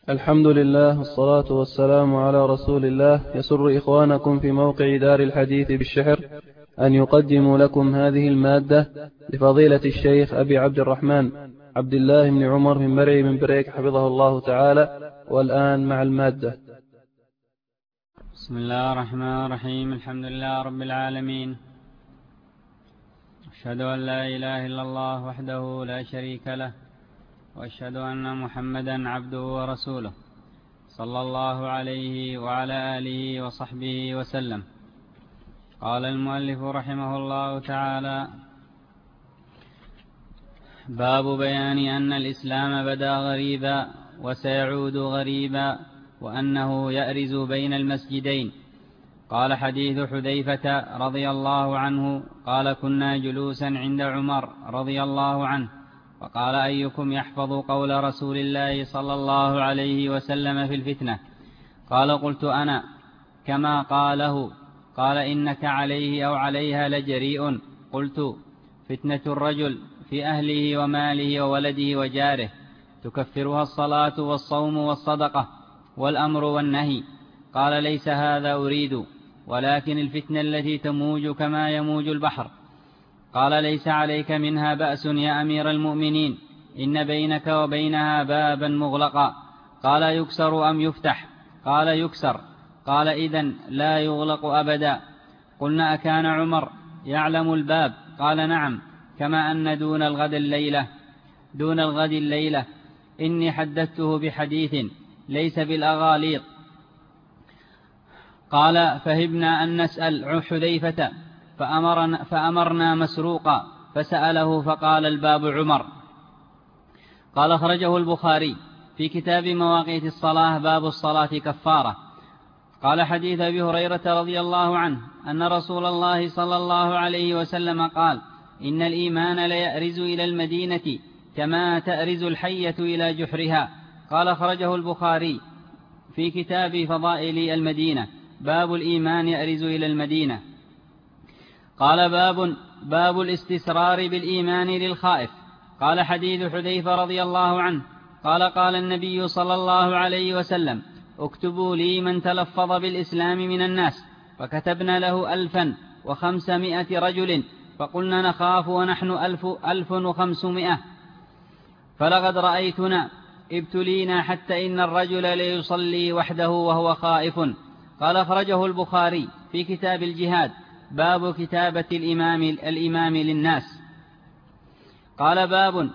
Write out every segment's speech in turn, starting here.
الحمد لله والصلاة والسلام على رسول الله. يسر إخوانكم في موقع دار الحديث بالشحر أن يقدموا لكم هذه المادة لفضيلة الشيخ أبي عبد الرحمن عبد الله بن عمر من مرعي من بريك حفظه الله تعالى. والآن مع المادة. بسم الله الرحمن الرحيم. الحمد لله رب العالمين، أشهد أن لا إله إلا الله وحده لا شريك له، وأشهد أن محمدا عبده ورسوله صلى الله عليه وعلى آله وصحبه وسلم. قال المؤلف رحمه الله تعالى: باب بيان أن الإسلام بدأ غريبا وسيعود غريبا، وأنه يأرز بين المسجدين. قال: حديث حذيفة رضي الله عنه قال: كنا جلوسا عند عمر رضي الله عنه، وقال: أيكم يحفظ قول رسول الله صلى الله عليه وسلم في الفتنة؟ قال: قلت أنا. كما قاله. قال: إنك عليه أو عليها لجريء. قلت: فتنة الرجل في أهله وماله وولده وجاره تكفرها الصلاة والصوم والصدقة والأمر والنهي. قال: ليس هذا أريد، ولكن الفتنة التي تموج كما يموج البحر. قال: ليس عليك منها بأس يا أمير المؤمنين، إن بينك وبينها بابا مغلقا. قال: يكسر أم يفتح؟ قال: يكسر. قال: إذن لا يغلق أبدا. قلنا: أكان عمر يعلم الباب؟ قال: نعم، كما أن دون الغد الليلة إني حدثته بحديث ليس بالأغاليط. قال: فهبنا أن نسأل حذيفة فأمرنا مسروقا فسأله فقال: الباب عمر. قال: خرجه البخاري في كتاب مواقيت الصلاة باب الصلاة كفارة. قال: حديث أبي هريرة رضي الله عنه أن رسول الله صلى الله عليه وسلم قال: إن الإيمان ليأرز إلى المدينة كما تأرز الحية إلى جحرها. قال: خرجه البخاري في كتاب فضائل المدينة باب الإيمان يأرز إلى المدينة. قال: باب الاستسرار بالإيمان للخائف. قال: حديث حذيفة رضي الله عنه قال: قال النبي صلى الله عليه وسلم: اكتبوا لي من تلفظ بالإسلام من الناس. فكتبنا له 1500 رجل، فقلنا: نخاف ونحن 1500. فلقد رأيتنا ابتلينا حتى إن الرجل ليصلي وحده وهو خائف. قال: أخرجه البخاري في كتاب الجهاد باب كتابة الإمام للناس. قال: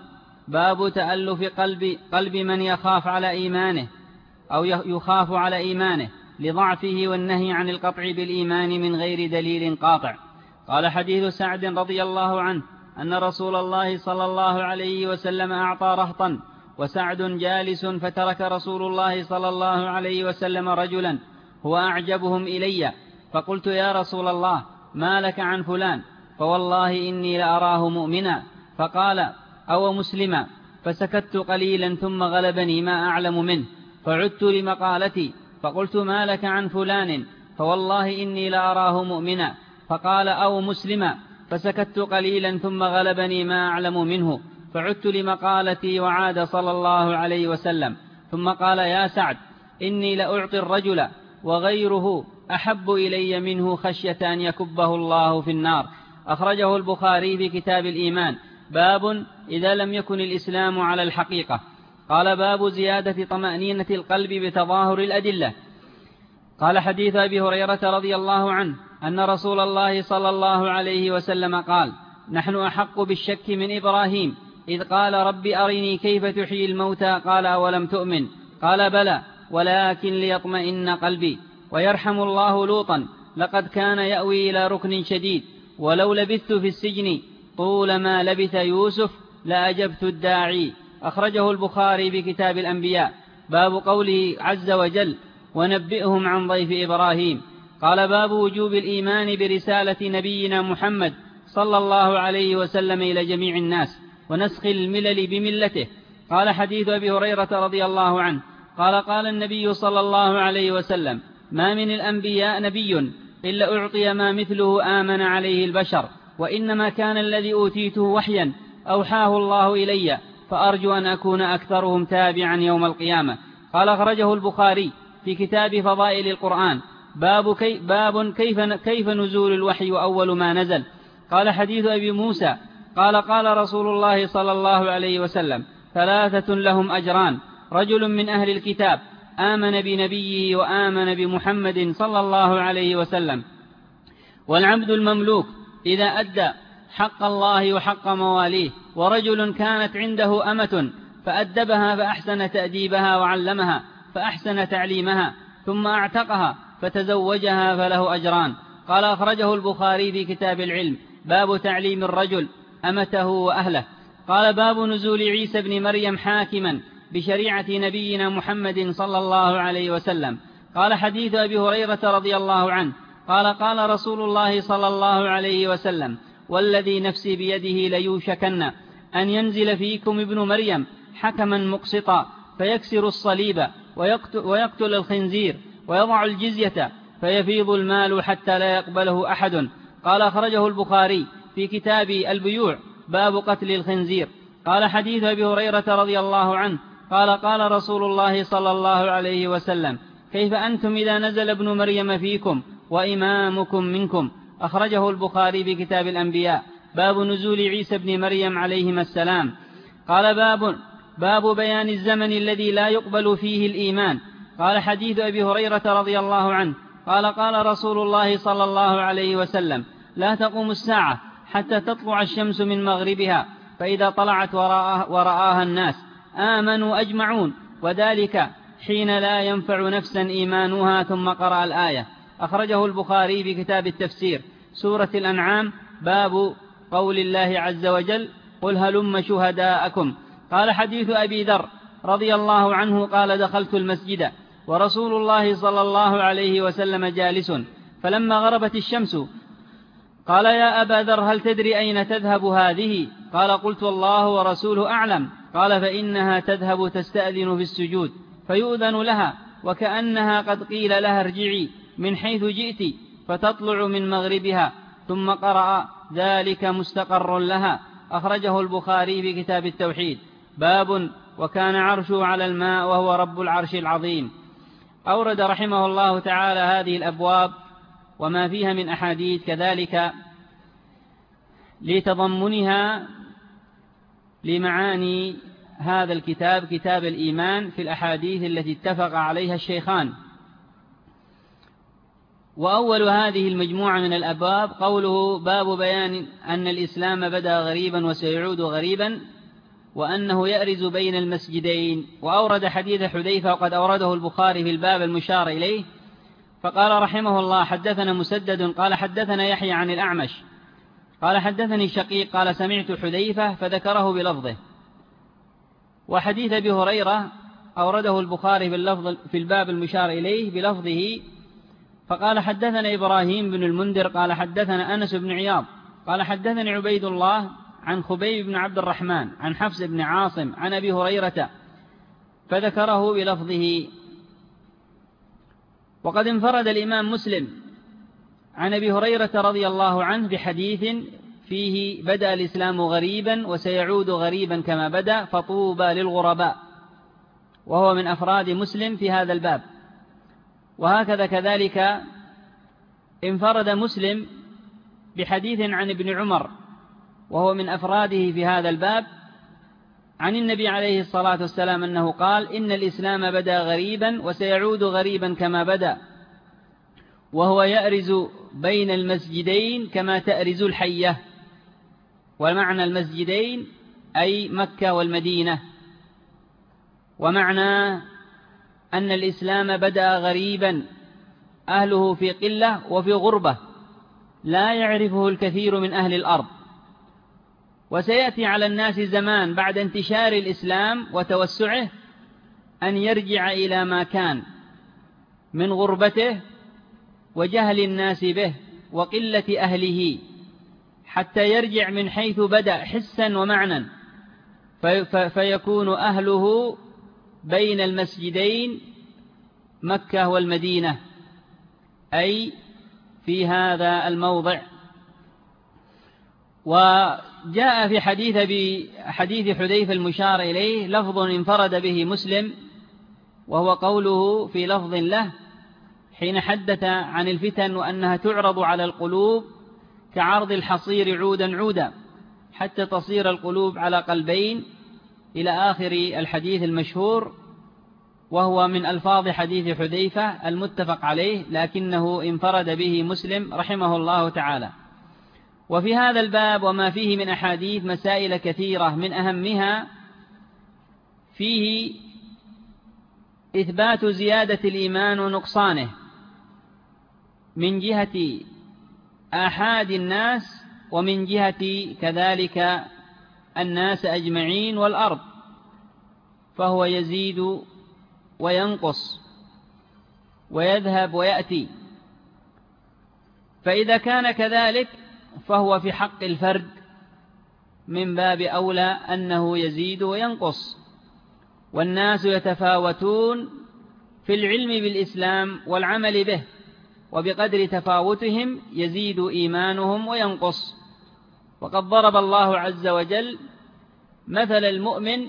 باب تألف قلب من يخاف على إيمانه أو يخاف على إيمانه لضعفه والنهي عن القطع بالإيمان من غير دليل قاطع. قال: حديث سعد رضي الله عنه أن رسول الله صلى الله عليه وسلم أعطى رهطا وسعد جالس، فترك رسول الله صلى الله عليه وسلم رجلا هو أعجبهم إلي، فقلت: يا رسول الله، ما لك عن فلان؟ فوالله إني لأراه مؤمنا. فقال: أو مسلما. فسكت قليلا ثم غلبني ما أعلم منه، فعدت لمقالتي فقلت: ما لك عن فلان؟ فوالله إني لأراه مؤمنا. فقال: أو مسلما. فسكت قليلا ثم غلبني ما أعلم منه، فعدت لمقالتي وعاد صلى الله عليه وسلم، ثم قال: يا سعد، إني لأعطي الرجل وغيره أحب إلي منه خشية أن يكبه الله في النار. أخرجه البخاري في كتاب الإيمان باب إذا لم يكن الإسلام على الحقيقة. قال: باب زيادة طمأنينة القلب بتظاهر الأدلة. قال: حديث أبي هريرة رضي الله عنه أن رسول الله صلى الله عليه وسلم قال: نحن أحق بالشك من إبراهيم إذ قال: رب أرني كيف تحيي الموتى؟ قال: أولم تؤمن؟ قال: بلى، ولكن ليطمئن قلبي. ويرحم الله لوطا، لقد كان يأوي إلى ركن شديد، ولو لبثت في السجن طول ما لبث يوسف لأجبت الداعي. أخرجه البخاري في كتاب الأنبياء باب قوله عز وجل: ونبئهم عن ضيف إبراهيم. قال: باب وجوب الإيمان برسالة نبينا محمد صلى الله عليه وسلم إلى جميع الناس ونسخ الملل بملته. قال: حديث أبي هريرة رضي الله عنه قال: قال النبي صلى الله عليه وسلم: ما من الأنبياء نبي إلا أعطي ما مثله آمن عليه البشر، وإنما كان الذي أوتيته وحيا أوحاه الله إلي، فأرجو أن أكون أكثرهم تابعا يوم القيامة. قال أخرجه البخاري في كتاب فضائل القرآن باب كيف نزول الوحي وأول ما نزل. قال حديث أبي موسى قال قال رسول الله صلى الله عليه وسلم 3 لهم أجران: رجل من أهل الكتاب آمن بنبيه وآمن بمحمد صلى الله عليه وسلم، والعبد المملوك إذا أدى حق الله وحق مواليه، ورجل كانت عنده أمة فأدبها فأحسن تأديبها وعلمها فأحسن تعليمها ثم أعتقها فتزوجها فله أجران. قال أخرجه البخاري في كتاب العلم باب تعليم الرجل أمته وأهله. قال باب نزول عيسى بن مريم حاكما بشريعة نبينا محمد صلى الله عليه وسلم. قال حديث أبي هريرة رضي الله عنه قال قال رسول الله صلى الله عليه وسلم: والذي نفسي بيده ليوشكن أن ينزل فيكم ابن مريم حكما مقسطا فيكسر الصليب ويقتل الخنزير ويضع الجزية فيفيض المال حتى لا يقبله أحد. قال أخرجه البخاري في كتاب البيوع باب قتل الخنزير. قال حديث أبي هريرة رضي الله عنه قال قال رسول الله صلى الله عليه وسلم: كيف أنتم إذا نزل ابن مريم فيكم وإمامكم منكم؟ أخرجه البخاري في كتاب الأنبياء باب نزول عيسى بن مريم عليهما السلام. قال باب بيان الزمن الذي لا يقبل فيه الإيمان. قال حديث أبي هريرة رضي الله عنه قال قال رسول الله صلى الله عليه وسلم: لا تقوم الساعة حتى تطلع الشمس من مغربها، فإذا طلعت ورآها الناس آمنوا أجمعون، وذلك حين لا ينفع نفسا إيمانها. ثم قرأ الآية. أخرجه البخاري في كتاب التفسير سورة الأنعام باب قول الله عز وجل: قل هلم شهداءكم. قال حديث أبي ذر رضي الله عنه قال دخلت المسجد ورسول الله صلى الله عليه وسلم جالس، فلما غربت الشمس قال: يا أبا ذر هل تدري أين تذهب هذه؟ قال: قلت الله ورسوله أعلم. قال: فإنها تذهب تستأذن في السجود فيؤذن لها، وكأنها قد قيل لها ارجعي من حيث جئت، فتطلع من مغربها. ثم قرأ: ذلك مستقر لها. أخرجه البخاري في كتاب التوحيد باب وكان عرشه على الماء وهو رب العرش العظيم. أورد رحمه الله تعالى هذه الأبواب وما فيها من أحاديث كذلك لتضمنها لمعاني هذا الكتاب كتاب الإيمان في الأحاديث التي اتفق عليها الشيخان. وأول هذه المجموعة من الأبواب قوله: باب بيان أن الإسلام بدأ غريبا وسيعود غريبا، وأنه يأرز بين المسجدين. وأورد حديث حذيفة وقد أورده البخاري في الباب المشار إليه. فقال رحمه الله: حدثنا مسدد قال حدثنا يحيى عن الأعمش قال حدثني شقيق قال سمعت حذيفة فذكره بلفظه. وحديث أبي هريرة أورده البخاري في الباب المشار إليه بلفظه. فقال: حدثنا إبراهيم بن المنذر قال حدثنا أنس بن عياض قال حدثني عبيد الله عن خبيب بن عبد الرحمن عن حفص بن عاصم عن أبي هريرة فذكره بلفظه. وقد انفرد الإمام مسلم عن أبي هريرة رضي الله عنه بحديث فيه: بدأ الإسلام غريبا وسيعود غريبا كما بدأ، فطوبى للغرباء، وهو من أفراد مسلم في هذا الباب. وهكذا كذلك انفرد مسلم بحديث عن ابن عمر وهو من أفراده في هذا الباب عن النبي عليه الصلاة والسلام أنه قال: إن الإسلام بدأ غريبا وسيعود غريبا كما بدأ، وهو يأرز بين المسجدين كما تأرز الحية. ومعنى المسجدين أي مكة والمدينة. ومعنى أن الإسلام بدأ غريبا أهله في قلة وفي غربة لا يعرفه الكثير من أهل الأرض. وسيأتي على الناس زمان بعد انتشار الإسلام وتوسعه أن يرجع إلى ما كان من غربته وجهل الناس به وقلة أهله، حتى يرجع من حيث بدأ حسا ومعنى، فيكون أهله بين المسجدين مكة والمدينة، أي في هذا الموضع. وجاء في حديث حذيفة المشار إليه لفظ انفرد به مسلم، وهو قوله في لفظ له حين حدث عن الفتن وأنها تعرض على القلوب كعرض الحصير عودا عودا حتى تصير القلوب على قلبين إلى آخر الحديث المشهور، وهو من ألفاظ حديث حذيفة المتفق عليه، لكنه انفرد به مسلم رحمه الله تعالى. وفي هذا الباب وما فيه من أحاديث مسائل كثيرة، من أهمها فيه إثبات زيادة الإيمان ونقصانه من جهة آحاد الناس ومن جهة كذلك الناس أجمعين والأرض، فهو يزيد وينقص ويذهب ويأتي. فإذا كان كذلك فهو في حق الفرد من باب أولى أنه يزيد وينقص. والناس يتفاوتون في العلم بالإسلام والعمل به، وبقدر تفاوتهم يزيد إيمانهم وينقص. وقد ضرب الله عز وجل مثل المؤمن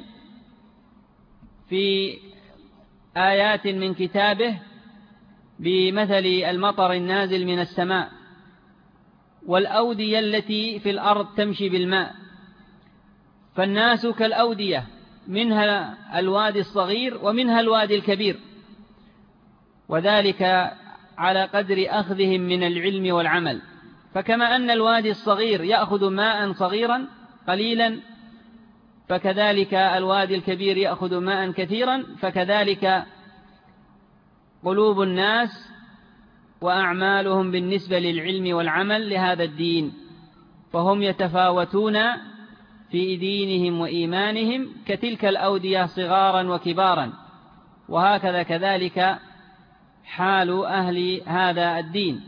في آيات من كتابه بمثل المطر النازل من السماء والأودية التي في الأرض تمشي بالماء. فالناس كالأودية، منها الوادي الصغير ومنها الوادي الكبير، وذلك على قدر أخذهم من العلم والعمل. فكما أن الوادي الصغير يأخذ ماء صغيرا قليلا، فكذلك الوادي الكبير يأخذ ماء كثيرا، فكذلك قلوب الناس وأعمالهم بالنسبة للعلم والعمل لهذا الدين، فهم يتفاوتون في دينهم وإيمانهم كتلك الأودية صغارا وكبارا. وهكذا كذلك حال أهل هذا الدين.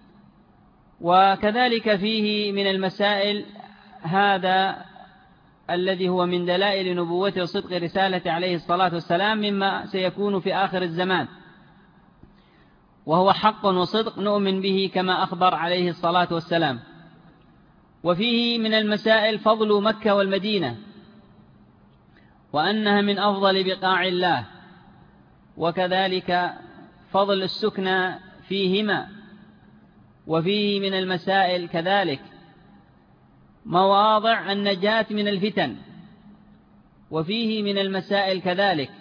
وكذلك فيه من المسائل هذا الذي هو من دلائل نبوته وصدق رسالة عليه الصلاة والسلام مما سيكون في آخر الزمان، وهو حق وصدق نؤمن به كما أخبر عليه الصلاة والسلام. وفيه من المسائل فضل مكة والمدينة، وأنها من أفضل بقاع الله، وكذلك فضل السكنى فيهما. وفيه من المسائل كذلك مواضع النجاة من الفتن. وفيه من المسائل كذلك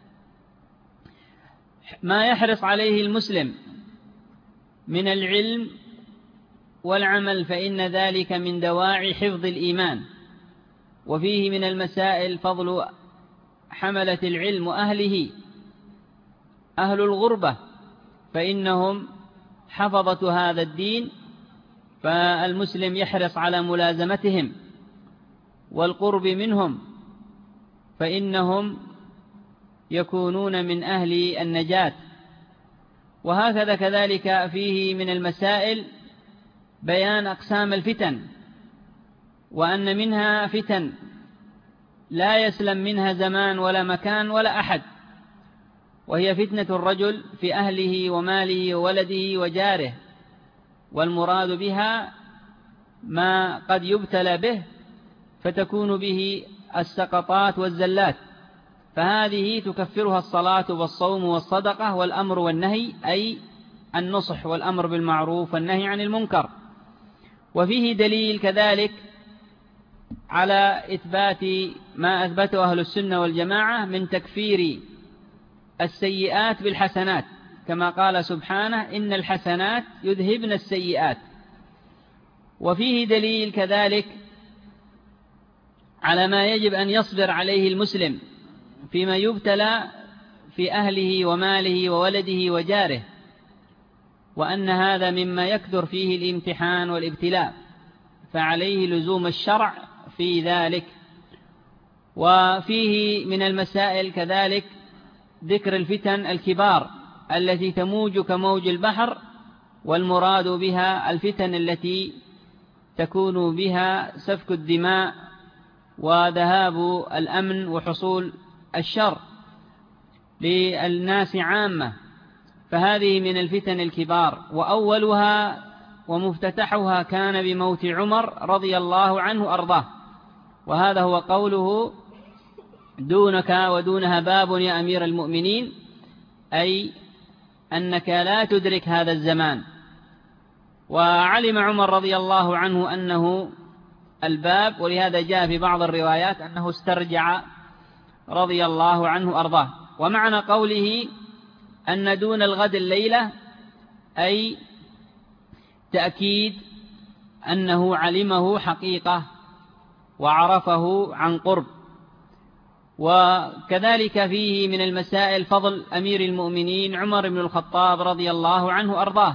ما يحرص عليه المسلم من العلم والعمل، فإن ذلك من دواعي حفظ الإيمان. وفيه من المسائل فضل حملة العلم وأهله، أهل الغربة، فإنهم حفظة هذا الدين، فالمسلم يحرص على ملازمتهم والقرب منهم، فإنهم يكونون من أهل النجاة. وهكذا كذلك فيه من المسائل بيان أقسام الفتن، وأن منها فتن لا يسلم منها زمان ولا مكان ولا أحد، وهي فتنة الرجل في أهله وماله وولده وجاره، والمراد بها ما قد يبتلى به فتكون به السقطات والزلات، فهذه تكفرها الصلاة والصوم والصدقة والأمر والنهي، أي النصح والأمر بالمعروف والنهي عن المنكر. وفيه دليل كذلك على إثبات ما أثبته أهل السنة والجماعة من تكفير السيئات بالحسنات، كما قال سبحانه إن الحسنات يذهبن السيئات. وفيه دليل كذلك على ما يجب أن يصبر عليه المسلم فيما يبتلى في أهله وماله وولده وجاره، وأن هذا مما يكثر فيه الامتحان والابتلاء، فعليه لزوم الشرع في ذلك. وفيه من المسائل كذلك ذكر الفتن الكبار التي تموج كموج البحر، والمراد بها الفتن التي تكون بها سفك الدماء وذهاب الأمن وحصول الشر للناس عامة، فهذه من الفتن الكبار. وأولها ومفتتحها كان بموت عمر رضي الله عنه أرضاه، وهذا هو قوله دونك ودونها باب يا أمير المؤمنين، أي أنك لا تدرك هذا الزمان. وعلم عمر رضي الله عنه أنه الباب، ولهذا جاء في بعض الروايات أنه استرجع رضي الله عنه أرضاه. ومعنى قوله أن دون الغد الليلة أي تأكيد أنه علمه حقيقة وعرفه عن قرب. وكذلك فيه من المسائل فضل أمير المؤمنين عمر بن الخطاب رضي الله عنه أرضاه،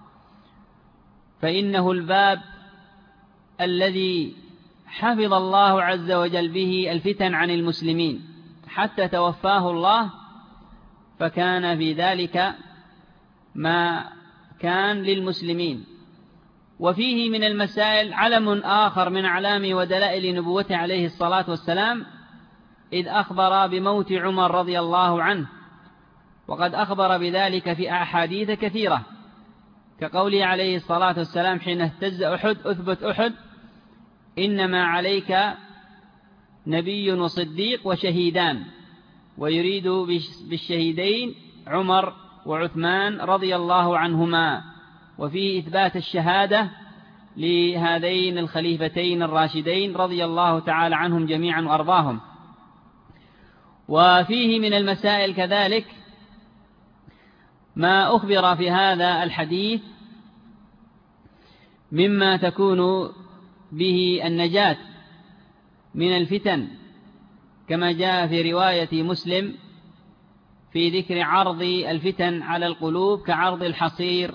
فإنه الباب الذي حفظ الله عز وجل به الفتن عن المسلمين حتى توفاه الله، فكان في ذلك ما كان للمسلمين. وفيه من المسائل علم آخر من أعلام ودلائل نبوته عليه الصلاة والسلام، إذ أخبر بموت عمر رضي الله عنه، وقد أخبر بذلك في أحاديث كثيرة، كقوله عليه الصلاة والسلام حين اهتز أحد أثبت أحد إنما عليك نبي وصديق وشهيدان، ويريد بالشهيدين عمر وعثمان رضي الله عنهما، وفيه إثبات الشهادة لهذين الخليفتين الراشدين رضي الله تعالى عنهم جميعا وأرضاهم. وفيه من المسائل كذلك ما أخبر في هذا الحديث مما تكون به النجاة من الفتن، كما جاء في رواية مسلم في ذكر عرض الفتن على القلوب كعرض الحصير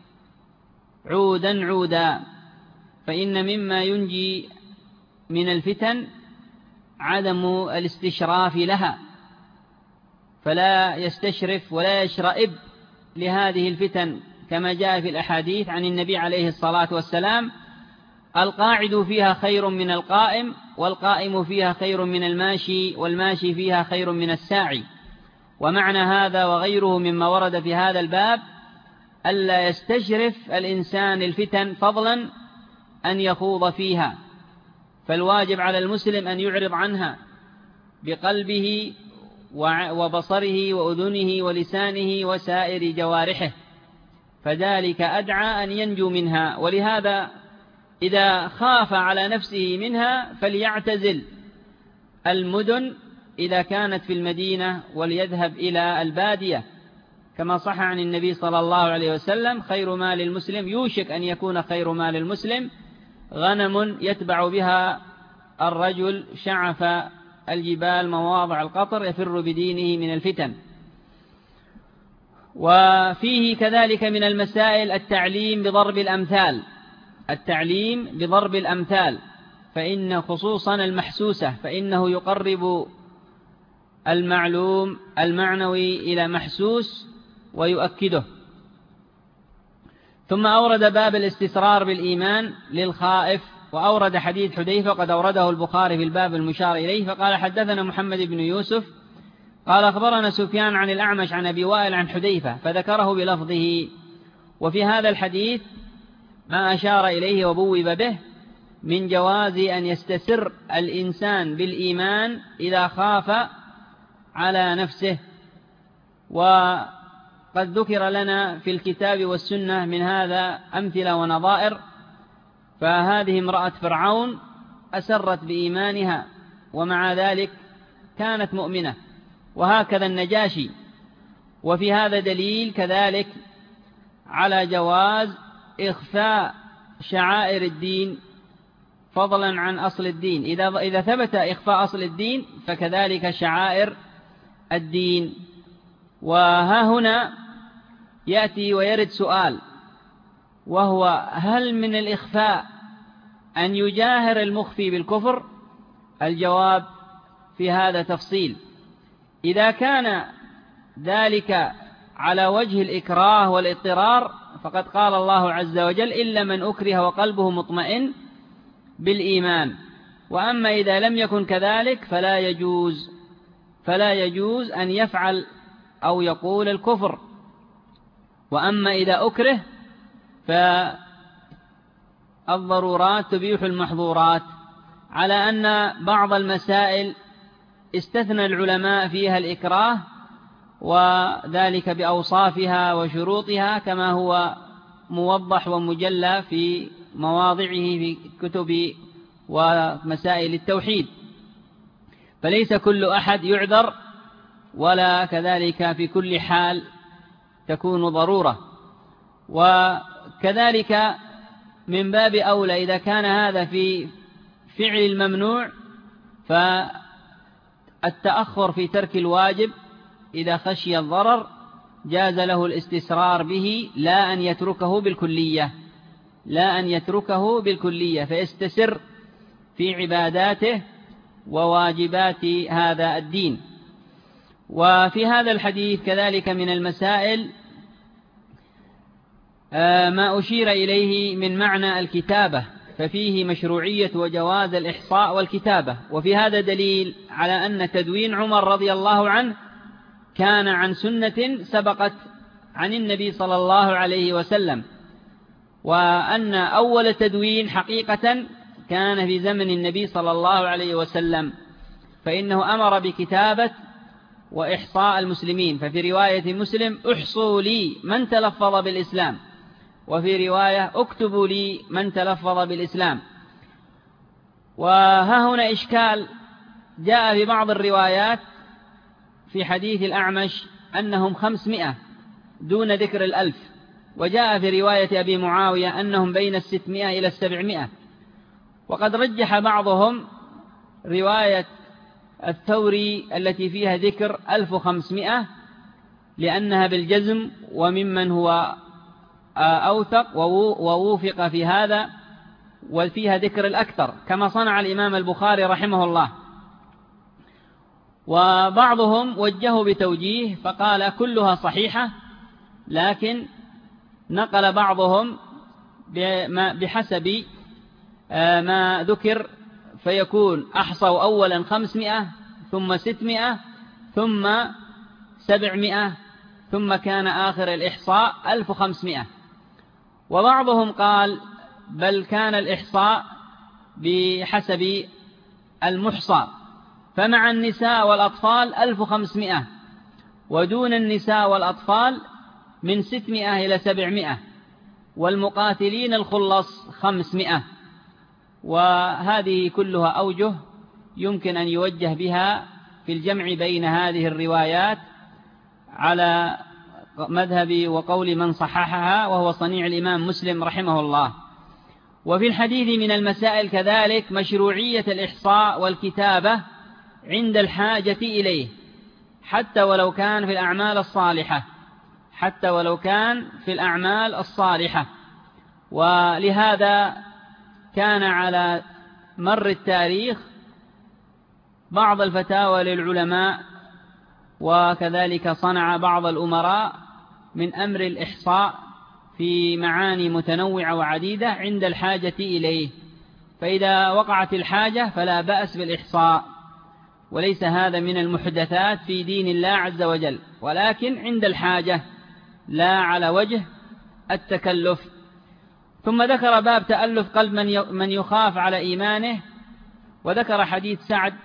عودا عودا، فإن مما ينجي من الفتن عدم الاستشراف لها، فلا يستشرف ولا يشرئب لهذه الفتن، كما جاء في الأحاديث عن النبي عليه الصلاة والسلام القاعد فيها خير من القائم، والقائم فيها خير من الماشي، والماشي فيها خير من الساعي. ومعنى هذا وغيره مما ورد في هذا الباب ألا يستشرف الإنسان الفتن فضلا أن يخوض فيها، فالواجب على المسلم أن يعرض عنها بقلبه وبصره وأذنه ولسانه وسائر جوارحه، فذلك أدعى أن ينجو منها. ولهذا إذا خاف على نفسه منها فليعتزل المدن إذا كانت في المدينة وليذهب إلى البادية، كما صح عن النبي صلى الله عليه وسلم خير مال المسلم، يوشك أن يكون خير مال المسلم غنم يتبع بها الرجل شعف الجبال مواضع القطر يفر بدينه من الفتن. وفيه كذلك من المسائل التعليم بضرب الأمثال، التعليم بضرب الأمثال، فإن خصوصا المحسوسة فإنه يقرب المعلوم المعنوي إلى محسوس ويؤكده. ثم أورد باب الاستسرار بالإيمان للخائف، وأورد حديث حذيفة قد أورده البخاري في الباب المشار إليه، فقال حدثنا محمد بن يوسف قال أخبرنا سفيان عن الأعمش عن أبي وائل عن حذيفة، فذكره بلفظه. وفي هذا الحديث ما أشار إليه وبوب به من جواز أن يستسر الإنسان بالإيمان إذا خاف على نفسه. وقد ذكر لنا في الكتاب والسنة من هذا أمثلة ونظائر، فهذه امرأة فرعون أسرت بإيمانها ومع ذلك كانت مؤمنة، وهكذا النجاشي. وفي هذا دليل كذلك على جواز إخفاء شعائر الدين فضلا عن أصل الدين، إذا ثبت إخفاء أصل الدين فكذلك شعائر الدين. وها هنا يأتي ويرد سؤال، وهو هل من الإخفاء أن يجاهر المخفي بالكفر؟ الجواب في هذا تفصيل. إذا كان ذلك على وجه الإكراه والاضطرار فقد قال الله عز وجل إلا من أكره وقلبه مطمئن بالإيمان. وأما إذا لم يكن كذلك فلا يجوز أن يفعل أو يقول الكفر. وأما إذا أكره فالضرورات تبيح المحظورات، على أن بعض المسائل استثنى العلماء فيها الإكراه، وذلك بأوصافها وشروطها كما هو موضح ومجلى في مواضعه في كتب ومسائل التوحيد، فليس كل أحد يعذر، ولا كذلك في كل حال تكون ضرورة. وكذلك من باب أولى إذا كان هذا في فعل الممنوع، فالتأخر في ترك الواجب إذا خشي الضرر جاز له الاستسرار به، لا أن يتركه بالكلية، فيستسر في عباداته وواجبات هذا الدين. وفي هذا الحديث كذلك من المسائل ما أشير إليه من معنى الكتابة، ففيه مشروعية وجواز الإحصاء والكتابة. وفي هذا دليل على أن تدوين عمر رضي الله عنه كان عن سنة سبقت عن النبي صلى الله عليه وسلم، وأن أول تدوين حقيقة كان في زمن النبي صلى الله عليه وسلم، فإنه أمر بكتابة وإحصاء المسلمين. ففي رواية مسلم: احصوا لي من تلفظ بالإسلام، وفي رواية: اكتبوا لي من تلفظ بالإسلام. وها هنا إشكال جاء في بعض الروايات في حديث الأعمش أنهم 500 دون ذكر 1000، وجاء في رواية أبي معاوية أنهم بين 600 إلى 700. وقد رجح بعضهم رواية الثوري التي فيها ذكر 1500 لأنها بالجزم، وممن هو أوثق ووفق في هذا وفيها ذكر الأكثر، كما صنع الإمام البخاري رحمه الله. وبعضهم وجهوا بتوجيه فقال كلها صحيحة، لكن نقل بعضهم بحسب ما ذكر، فيكون أحصوا أولا 500 ثم 600 ثم 700 ثم كان آخر الإحصاء 1500. وبعضهم قال بل كان الإحصاء بحسب المحصى، فمع النساء والأطفال 1500، ودون النساء والأطفال من 600 إلى 700، والمقاتلين الخلص 500. وهذه كلها أوجه يمكن أن يوجه بها في الجمع بين هذه الروايات على مذهب وقول من صححها، وهو صنيع الإمام مسلم رحمه الله. وفي الحديث من المسائل كذلك مشروعية الإحصاء والكتابة عند الحاجة إليه، حتى ولو كان في الأعمال الصالحة. ولهذا كان على مر التاريخ بعض الفتاوى للعلماء، وكذلك صنع بعض الأمراء من أمر الإحصاء في معاني متنوعة وعديدة عند الحاجة إليه، فإذا وقعت الحاجة فلا بأس بالإحصاء، وليس هذا من المحدثات في دين الله عز وجل، ولكن عند الحاجة لا على وجه التكلف. ثم ذكر باب تألف قلب من يخاف على إيمانه، وذكر حديث سعد،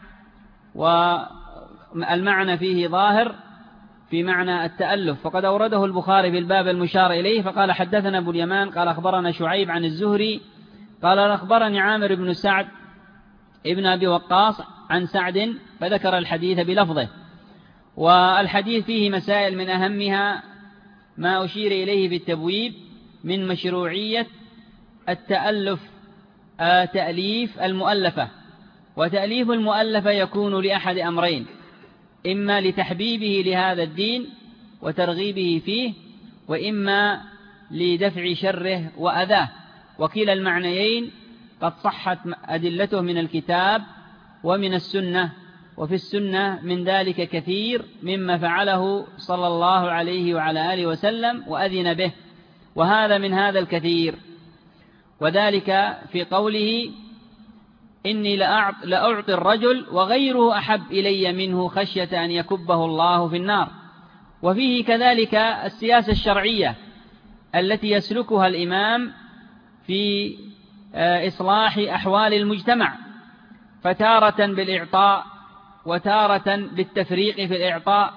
والمعنى فيه ظاهر في معنى التألف، فقد أورده البخاري في الباب المشار إليه، فقال حدثنا أبو اليمان قال أخبرنا شعيب عن الزهري قال أخبرني عامر بن سعد ابن أبي وقاص عن سعد، فذكر الحديث بلفظه. والحديث فيه مسائل من أهمها ما أشير إليه في التبويب من مشروعية التألف، تأليف المؤلفة. وتأليف المؤلفة يكون لأحد أمرين: إما لتحبيبه لهذا الدين وترغيبه فيه، وإما لدفع شره وأذاه، وكلا المعنيين قد صحت أدلته من الكتاب ومن السنة، وفي السنة من ذلك كثير مما فعله صلى الله عليه وعلى آله وسلم وأذن به، وهذا من هذا الكثير. وذلك في قوله إني لأعطي الرجل وغيره أحب إلي منه خشية أن يكبه الله في النار. وفيه كذلك السياسة الشرعية التي يسلكها الإمام في إصلاح أحوال المجتمع، فتارة بالإعطاء وتارة بالتفريق في الإعطاء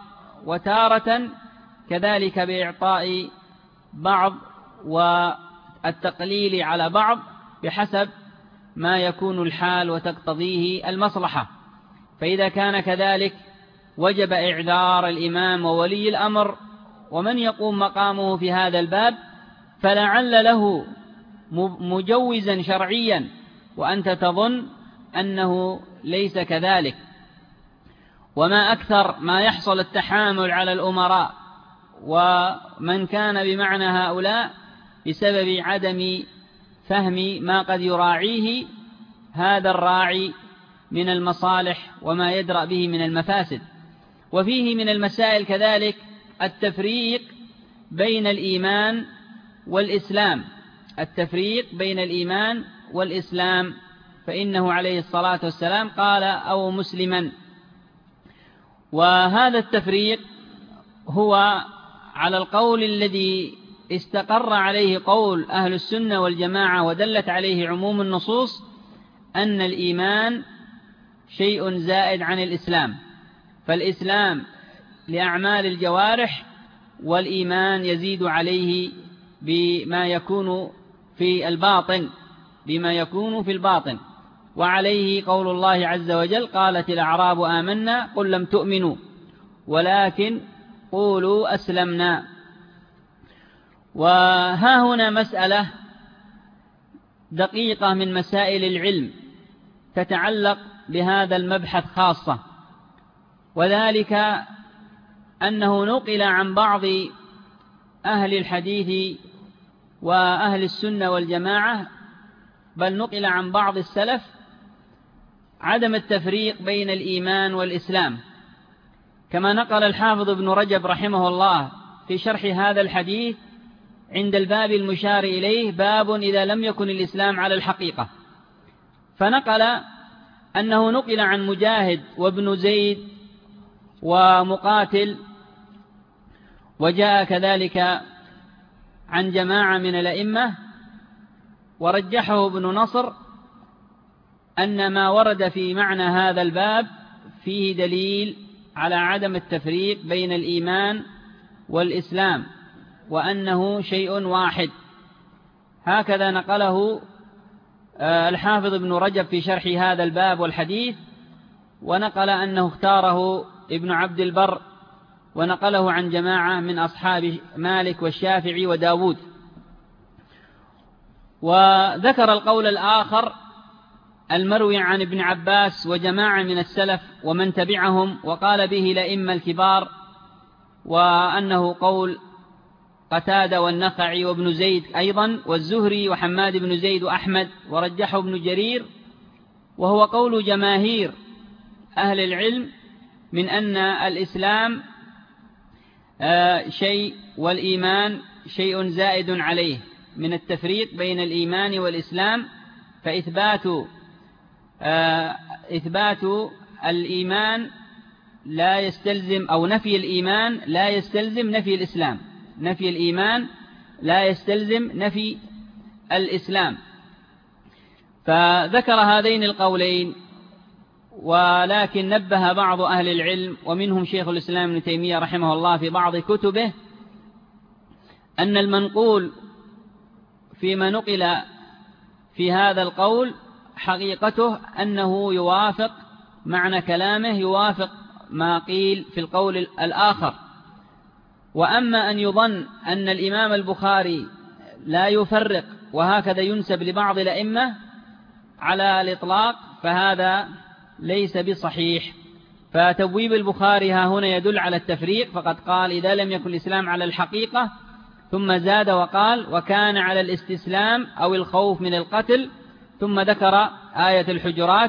وتارة كذلك بإعطاء بعض والتقليل على بعض بحسب ما يكون الحال وتقتضيه المصلحة. فإذا كان كذلك وجب إعذار الإمام وولي الأمر ومن يقوم مقامه في هذا الباب، فلعل له مجوزا شرعيا وأنت تظن أنه ليس كذلك. وما أكثر ما يحصل التحامل على الأمراء ومن كان بمعنى هؤلاء بسبب عدم فهم ما قد يراعيه هذا الراعي من المصالح وما يدرأ به من المفاسد. وفيه من المسائل كذلك التفريق بين الإيمان والإسلام، التفريق بين الإيمان والإسلام، فإنه عليه الصلاة والسلام قال أو مسلما. وهذا التفريق هو على القول الذي استقر عليه قول أهل السنة والجماعة ودلت عليه عموم النصوص، أن الإيمان شيء زائد عن الإسلام، فالإسلام لأعمال الجوارح والإيمان يزيد عليه بما يكون في الباطن، وعليه قول الله عز وجل قالت الأعراب آمنا قل لم تؤمنوا ولكن قولوا أسلمنا. وها هنا مسألة دقيقة من مسائل العلم تتعلق بهذا المبحث خاصة، وذلك أنه نقل عن بعض أهل الحديث وأهل السنة والجماعة، بل نقل عن بعض السلف عدم التفريق بين الإيمان والإسلام، كما نقل الحافظ ابن رجب رحمه الله في شرح هذا الحديث عند الباب المشار إليه باب إذا لم يكن الإسلام على الحقيقة، فنقل أنه نقل عن مجاهد وابن زيد ومقاتل، وجاء كذلك عن جماعة من الأئمة، ورجحه ابن نصر أن ما ورد في معنى هذا الباب فيه دليل على عدم التفريق بين الإيمان والإسلام وأنه شيء واحد. هكذا نقله الحافظ ابن رجب في شرح هذا الباب والحديث، ونقل أنه اختاره ابن عبد البر، ونقله عن جماعة من أصحاب مالك والشافعي وداود. وذكر القول الآخر المروي عن ابن عباس وجماعة من السلف ومن تبعهم، وقال به الأئمة الكبار، وأنه قول قتادة والنخعي وابن زيد أيضا والزهري وحماد بن زيد وأحمد، ورجحه ابن جرير، وهو قول جماهير أهل العلم من أن الإسلام شيء والإيمان شيء زائد عليه، من التفريق بين الإيمان والإسلام، فإثبات الإيمان لا يستلزم، أو نفي الإيمان لا يستلزم نفي الإسلام، نفي الإيمان لا يستلزم نفي الإسلام. فذكر هذين القولين، ولكن نبه بعض أهل العلم ومنهم شيخ الإسلام ابن تيمية رحمه الله في بعض كتبه أن المنقول فيما نقل في هذا القول حقيقته أنه يوافق معنى كلامه، يوافق ما قيل في القول الآخر. وأما أن يظن أن الإمام البخاري لا يفرق وهكذا ينسب لبعض الأئمة على الإطلاق فهذا ليس بصحيح. فتبويب البخاري ها هنا يدل على التفريق، فقد قال إذا لم يكن الإسلام على الحقيقة، ثم زاد وقال وكان على الاستسلام أو الخوف من القتل، ثم ذكر آية الحجرات،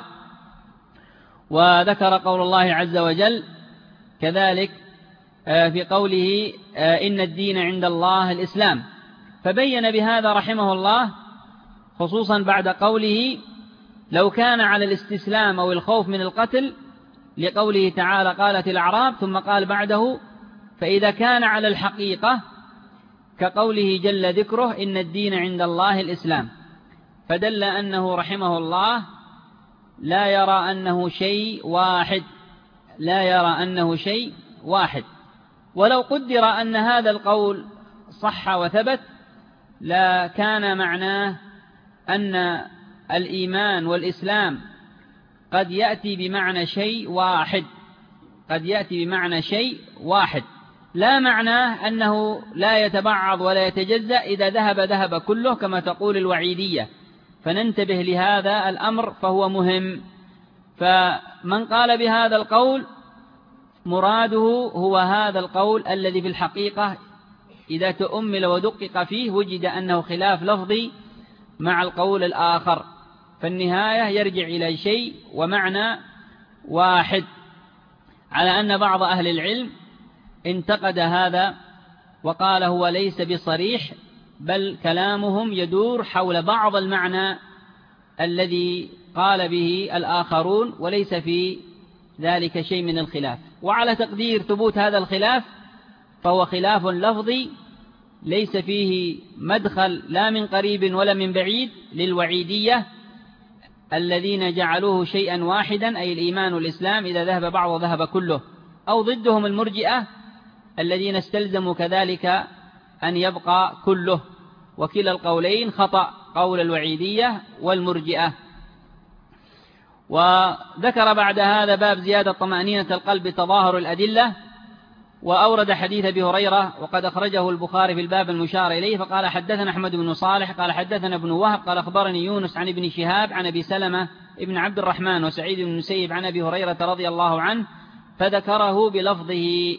وذكر قول الله عز وجل كذلك في قوله إن الدين عند الله الإسلام. فبين بهذا رحمه الله خصوصا بعد قوله لو كان على الاستسلام أو الخوف من القتل، لقوله تعالى قالت الأعراب، ثم قال بعده فإذا كان على الحقيقة كقوله جل ذكره إن الدين عند الله الإسلام، فدل أنه رحمه الله لا يرى أنه شيء واحد، لا يرى أنه شيء واحد. ولو قدر أن هذا القول صح وثبت لا كان معناه أن الإيمان والإسلام قد يأتي بمعنى شيء واحد، قد يأتي بمعنى شيء واحد، لا معناه أنه لا يتبعض ولا يتجزأ، إذا ذهب كله كما تقول الوعيدية. فننتبه لهذا الأمر فهو مهم. فمن قال بهذا القول مراده هو هذا القول الذي في الحقيقة إذا تؤمل ودقق فيه وجد أنه خلاف لفظي مع القول الآخر، فالنهاية يرجع إلى شيء ومعنى واحد، على أن بعض أهل العلم انتقد هذا وقال هو ليس بصريح، بل كلامهم يدور حول بعض المعنى الذي قال به الآخرون، وليس في ذلك شيء من الخلاف. وعلى تقدير ثبوت هذا الخلاف فهو خلاف لفظي ليس فيه مدخل لا من قريب ولا من بعيد للوعيدية الذين جعلوه شيئا واحدا، أي الإيمان والإسلام إذا ذهب بعض ذهب كله، أو ضدهم المرجئة الذين استلزموا كذلك أن يبقى كله، وكلا القولين خطأ، قول الوعيدية والمرجئة. وذكر بعد هذا باب زيادة طمأنينة القلب بتظاهر الأدلة، وأورد حديث أبي هريرة وقد أخرجه البخاري في الباب المشار إليه، فقال حدثنا أحمد بن صالح قال حدثنا ابن وهب قال أخبرني يونس عن ابن شهاب عن أبي سلمة ابن عبد الرحمن وسعيد بن المسيب عن أبي هريرة رضي الله عنه فذكره بلفظه.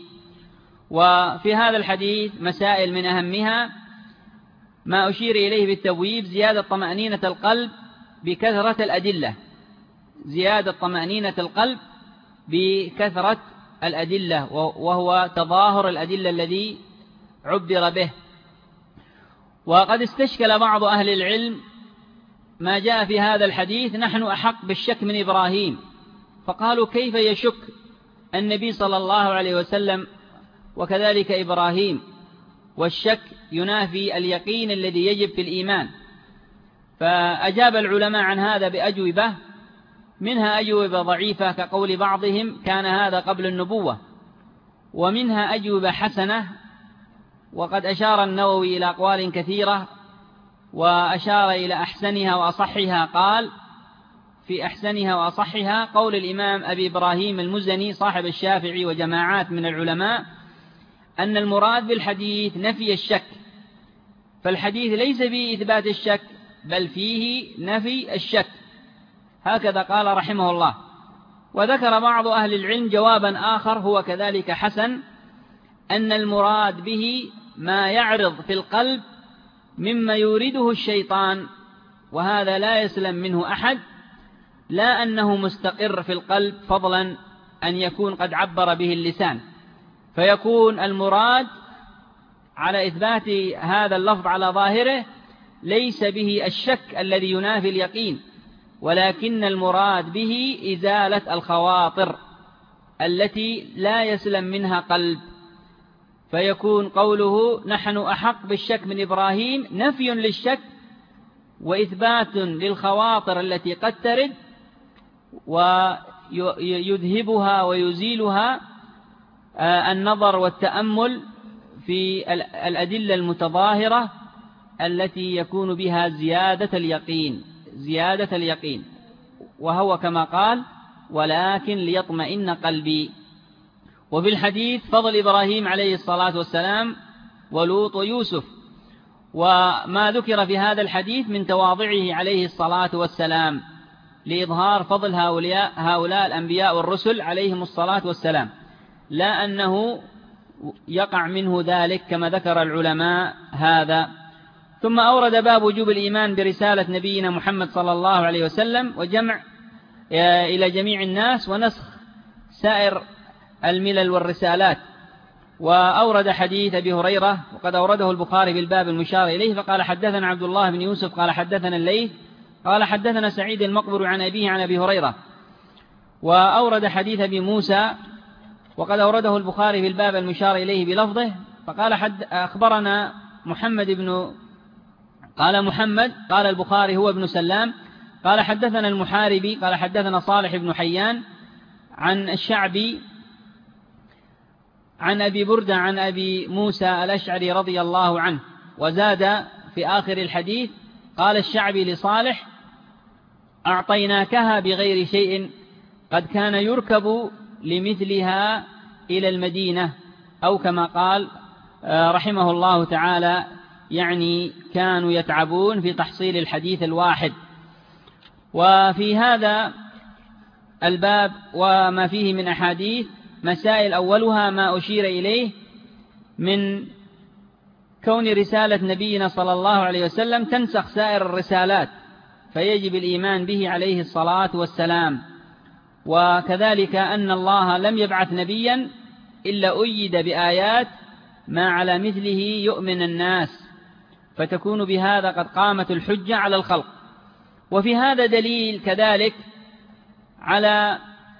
وفي هذا الحديث مسائل من أهمها ما أشير إليه بالتبويب: زيادة طمأنينة القلب بكثرة الأدلة، زيادة طمأنينة القلب بكثرة الأدلة، وهو تظاهر الأدلة الذي عبر به. وقد استشكل بعض أهل العلم ما جاء في هذا الحديث: نحن أحق بالشك من إبراهيم، فقالوا كيف يشك النبي صلى الله عليه وسلم وكذلك إبراهيم، والشك ينافي اليقين الذي يجب في الإيمان. فأجاب العلماء عن هذا بأجوبة، منها أجوبة ضعيفة كقول بعضهم كان هذا قبل النبوة، ومنها أجوبة حسنة، وقد أشار النووي إلى أقوال كثيرة وأشار إلى أحسنها وأصحها. قال في أحسنها وأصحها قول الإمام أبي إبراهيم المزني صاحب الشافعي وجماعات من العلماء أن المراد بالحديث نفي الشك، فالحديث ليس فيه إثبات الشك بل فيه نفي الشك، هكذا قال رحمه الله. وذكر بعض أهل العلم جوابا آخر هو كذلك حسن، أن المراد به ما يعرض في القلب مما يورده الشيطان، وهذا لا يسلم منه أحد، لا أنه مستقر في القلب فضلا أن يكون قد عبر به اللسان، فيكون المراد على إثبات هذا اللفظ على ظاهره ليس به الشك الذي ينافي اليقين، ولكن المراد به إزالة الخواطر التي لا يسلم منها قلب، فيكون قوله نحن أحق بالشك من إبراهيم نفي للشك وإثبات للخواطر التي قد ترد ويذهبها ويزيلها النظر والتأمل في الأدلة المتظاهرة التي يكون بها زيادة اليقين، وهو كما قال ولكن ليطمئن قلبي. وفي الحديث فضل إبراهيم عليه الصلاة والسلام ولوط ويوسف، وما ذكر في هذا الحديث من تواضعه عليه الصلاة والسلام لإظهار فضل هؤلاء الأنبياء والرسل عليهم الصلاة والسلام، لا أنه يقع منه ذلك كما ذكر العلماء هذا. ثم أورد باب وجوب الإيمان برسالة نبينا محمد صلى الله عليه وسلم وجمع إلى جميع الناس ونسخ سائر الملل والرسالات. وأورد حديث أبي هريرة وقد أورده البخاري بالباب المشار إليه، فقال حدثنا عبد الله بن يوسف قال حدثنا الليث قال حدثنا سعيد المقبر عن أبيه عن أبي هريرة. وأورد حديث أبي موسى وقد أورده البخاري في الباب المشار إليه بلفظه، فقال أخبرنا محمد قال البخاري هو ابن سلام قال حدثنا المحاربي قال حدثنا صالح بن حيان عن الشعبي عن أبي بردة عن أبي موسى الأشعري رضي الله عنه. وزاد في آخر الحديث قال الشعبي لصالح: أعطيناكها بغير شيء، قد كان يركب لمثلها إلى المدينة، أو كما قال رحمه الله تعالى، يعني كانوا يتعبون في تحصيل الحديث الواحد. وفي هذا الباب وما فيه من أحاديث مسائل، أولها ما أشير إليه من كون رسالة نبينا صلى الله عليه وسلم تنسخ سائر الرسالات، فيجب الإيمان به عليه الصلاة والسلام. وكذلك أن الله لم يبعث نبيا إلا أيد بآيات ما على مثله يؤمن الناس، فتكون بهذا قد قامت الحجة على الخلق. وفي هذا دليل كذلك على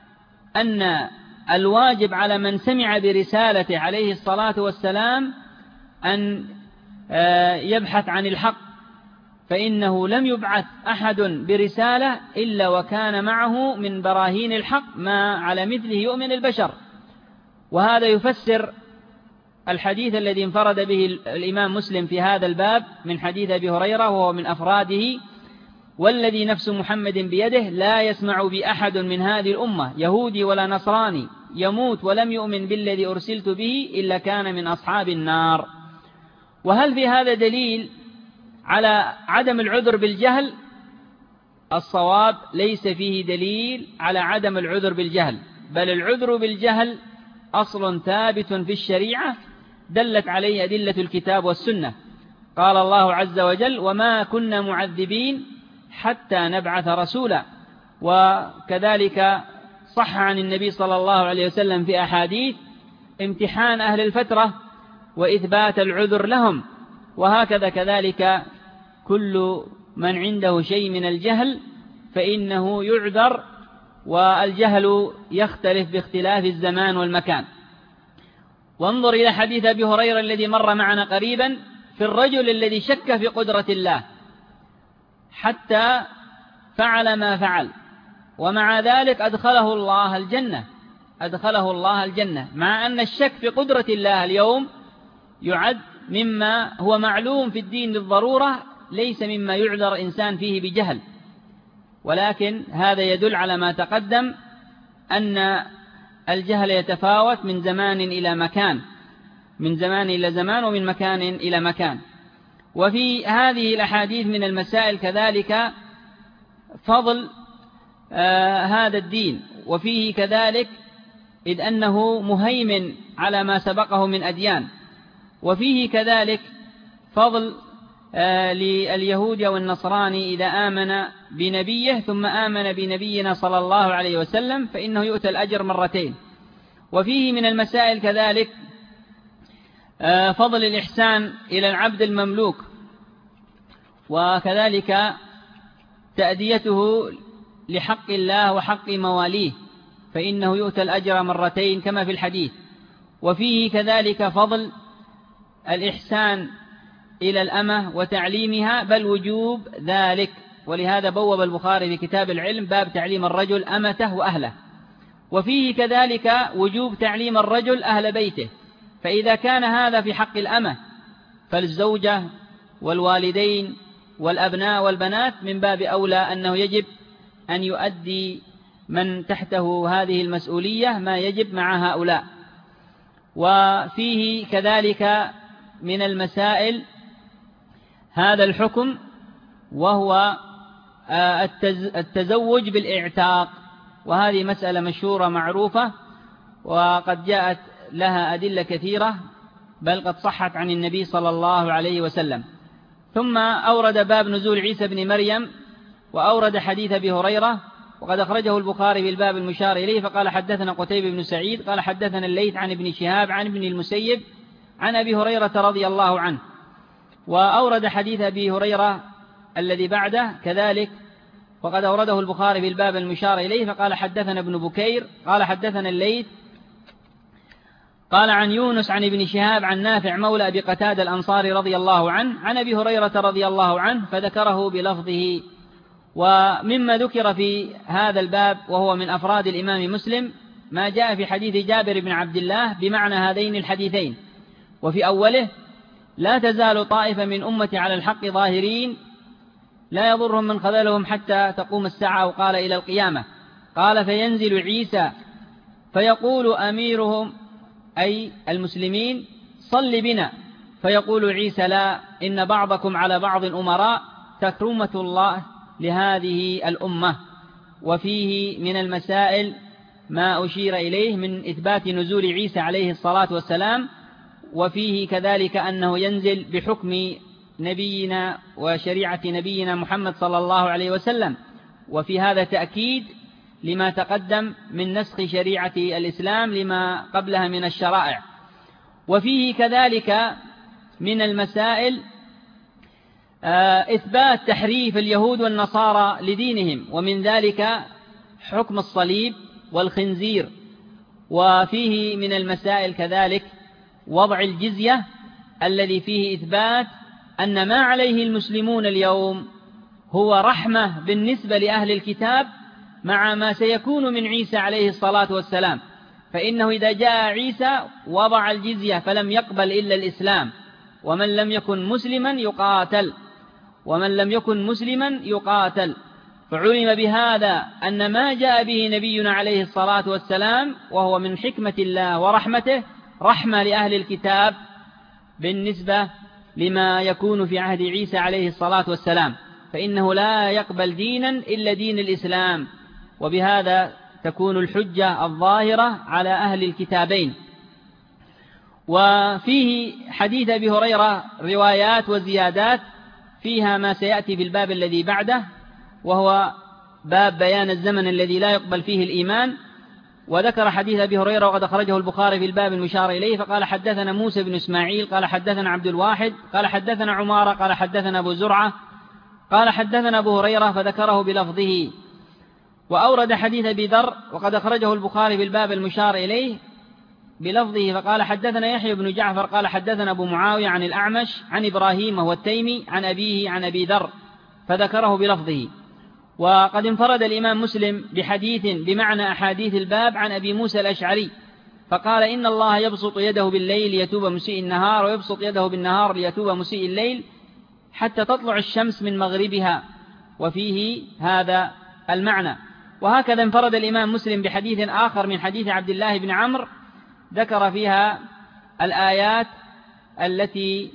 أن الواجب على من سمع برسالته عليه الصلاة والسلام أن يبحث عن الحق، فإنه لم يبعث أحد برسالة إلا وكان معه من براهين الحق ما على مثله يؤمن البشر. وهذا يفسر الحديث الذي انفرد به الإمام مسلم في هذا الباب من حديث أبي هريرة، وهو من أفراده: والذي نفس محمد بيده لا يسمع بأحد من هذه الأمة يهودي ولا نصراني يموت ولم يؤمن بالذي أرسلت به إلا كان من أصحاب النار. وهل في هذا دليل على عدم العذر بالجهل؟ الصواب ليس فيه دليل على عدم العذر بالجهل، بل العذر بالجهل أصل ثابت في الشريعة دلت عليه أدلة الكتاب والسنة. قال الله عز وجل: وما كنا معذبين حتى نبعث رسولا. وكذلك صح عن النبي صلى الله عليه وسلم في أحاديث امتحان أهل الفترة وإثبات العذر لهم. وهكذا كذلك كل من عنده شيء من الجهل فإنه يعذر، والجهل يختلف باختلاف الزمان والمكان. وانظر إلى حديث أبي هريرة الذي مر معنا قريبا في الرجل الذي شك في قدرة الله حتى فعل ما فعل، ومع ذلك أدخله الله الجنة، مع أن الشك في قدرة الله اليوم يعد مما هو معلوم في الدين للضرورة، ليس مما يعذر إنسان فيه بجهل. ولكن هذا يدل على ما تقدم أن الجهل يتفاوت من زمان إلى مكان، من زمان إلى زمان، ومن مكان إلى مكان. وفي هذه الأحاديث من المسائل كذلك فضل هذا الدين، وفيه كذلك إذ أنه مهيمن على ما سبقه من أديان، وفيه كذلك فضل لليهود والنصراني إذا آمن بنبيه ثم آمن بنبينا صلى الله عليه وسلم فإنه يؤتى الأجر مرتين. وفيه من المسائل كذلك فضل الإحسان إلى العبد المملوك، وكذلك تأديته لحق الله وحق مواليه فإنه يؤتى الأجر مرتين كما في الحديث. وفيه كذلك فضل الإحسان إلى الأمة وتعليمها، بل وجوب ذلك. ولهذا بوب البخاري في كتاب العلم باب تعليم الرجل أمته وأهله. وفيه كذلك وجوب تعليم الرجل أهل بيته، فإذا كان هذا في حق الأمة فالزوجة والوالدين والأبناء والبنات من باب أولى أنه يجب أن يؤدي من تحته هذه المسؤولية ما يجب مع هؤلاء. وفيه كذلك من المسائل هذا الحكم، وهو التزوج بالإعتاق، وهذه مسألة مشهورة معروفة وقد جاءت لها أدلة كثيرة، بل قد صحت عن النبي صلى الله عليه وسلم. ثم أورد باب نزول عيسى بن مريم، وأورد حديث أبي هريرة، وقد أخرجه البخاري في الباب المشار إليه، فقال حدثنا قتيبة بن سعيد قال حدثنا الليث عن ابن شهاب عن ابن المسيب عن أبي هريرة رضي الله عنه. وأورد حديث أبي هريرة الذي بعده كذلك، وقد أورده البخاري في الباب المشار إليه، فقال حدثنا ابن بكير قال حدثنا الليث قال عن يونس عن ابن شهاب عن نافع مولى أبي قتادة الأنصاري رضي الله عنه عن أبي هريرة رضي الله عنه، فذكره بلفظه. ومما ذكر في هذا الباب وهو من أفراد الإمام مسلم ما جاء في حديث جابر بن عبد الله بمعنى هذين الحديثين. وفي أوله: لا تزال طائفة من أمتي على الحق ظاهرين لا يضرهم من خذلهم حتى تقوم الساعة، أو قال إلى القيامة. قال: فينزل عيسى فيقول أميرهم أي المسلمين: صل بنا. فيقول عيسى: لا، إن بعضكم على بعض أمراء، تكرمة الله لهذه الأمة. وفيه من المسائل ما أشير إليه من إثبات نزول عيسى عليه الصلاة والسلام، وفيه كذلك أنه ينزل بحكم نبينا وشريعة نبينا محمد صلى الله عليه وسلم، وفي هذا تأكيد لما تقدم من نسخ شريعة الإسلام لما قبلها من الشرائع. وفيه كذلك من المسائل إثبات تحريف اليهود والنصارى لدينهم، ومن ذلك حكم الصليب والخنزير. وفيه من المسائل كذلك وضع الجزية، الذي فيه إثبات أن ما عليه المسلمون اليوم هو رحمة بالنسبة لأهل الكتاب مع ما سيكون من عيسى عليه الصلاة والسلام، فإنه إذا جاء عيسى وضع الجزية فلم يقبل إلا الإسلام، ومن لم يكن مسلما يقاتل. فعلم بهذا أن ما جاء به نبينا عليه الصلاة والسلام وهو من حكمة الله ورحمته رحمة لأهل الكتاب بالنسبة لما يكون في عهد عيسى عليه الصلاة والسلام، فإنه لا يقبل دينا إلا دين الإسلام، وبهذا تكون الحجة الظاهرة على أهل الكتابين. وفيه حديث أبي هريرة روايات وزيادات فيها ما سيأتي في الباب الذي بعده، وهو باب بيان الزمن الذي لا يقبل فيه الإيمان. وذكر حديث أبي هريرة وقد أخرجه البخاري في الباب المشار إليه، فقال: حدثنا موسى بن إسماعيل قال حدثنا عبد الواحد قال حدثنا عمارة قال حدثنا أبو زرعة قال حدثنا أبو هريرة، فذكره بلفظه. وأورد حديث أبي ذر وقد أخرجه البخاري في الباب المشار إليه بلفظه، فقال: حدثنا يحيى بن جعفر قال حدثنا أبو معاوية عن الأعمش عن إبراهيم وهو التيمي عن أبيه عن أبي ذر، فذكره بلفظه. وقد انفرد الإمام مسلم بحديث بمعنى أحاديث الباب عن أبي موسى الأشعري، فقال: إن الله يبسط يده بالليل ليتوب مسيء النهار، ويبسط يده بالنهار ليتوب مسيء الليل حتى تطلع الشمس من مغربها، وفيه هذا المعنى. وهكذا انفرد الإمام مسلم بحديث آخر من حديث عبد الله بن عمرو ذكر فيها الآيات التي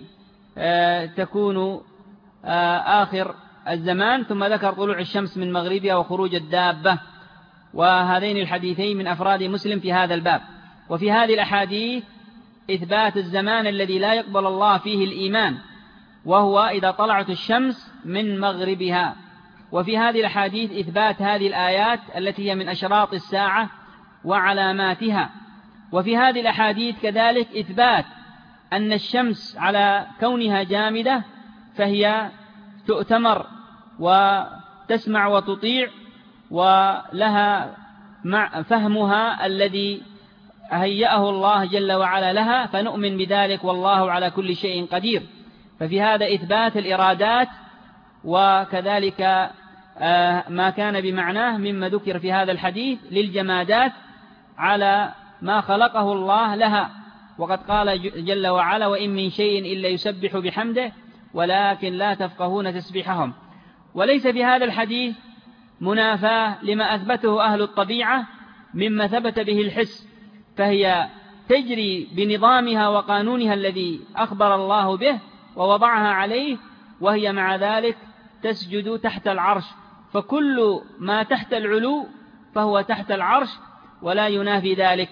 تكون آخر الزمان، ثم ذكر طلوع الشمس من مغربها وخروج الدابة، وهذين الحديثين من أفراد مسلم في هذا الباب. وفي هذه الأحاديث إثبات الزمان الذي لا يقبل الله فيه الإيمان، وهو إذا طلعت الشمس من مغربها. وفي هذه الأحاديث إثبات هذه الآيات التي هي من أشراط الساعة وعلاماتها. وفي هذه الأحاديث كذلك إثبات أن الشمس على كونها جامدة فهي تؤتمر وتسمع وتطيع، ولها فهمها الذي هيأه الله جل وعلا لها، فنؤمن بذلك والله على كل شيء قدير. ففي هذا إثبات الإرادات، وكذلك ما كان بمعناه مما ذكر في هذا الحديث للجمادات على ما خلقه الله لها. وقد قال جل وعلا: وإن من شيء إلا يسبح بحمده ولكن لا تفقهون تسبيحهم. وليس في هذا الحديث منافاة لما أثبته أهل الطبيعة مما ثبت به الحس، فهي تجري بنظامها وقانونها الذي أخبر الله به ووضعها عليه، وهي مع ذلك تسجد تحت العرش، فكل ما تحت العلو فهو تحت العرش ولا ينافي ذلك.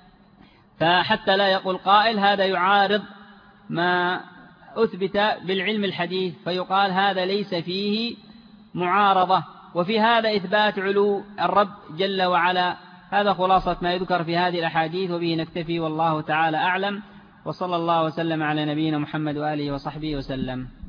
فحتى لا يقول قائل هذا يعارض ما أثبت بالعلم الحديث، فيقال هذا ليس فيه معارضة. وفي هذا إثبات علو الرب جل وعلا. هذا خلاصة ما يذكر في هذه الأحاديث، وبه نكتفي والله تعالى أعلم، وصلى الله وسلم على نبينا محمد وآله وصحبه وسلم.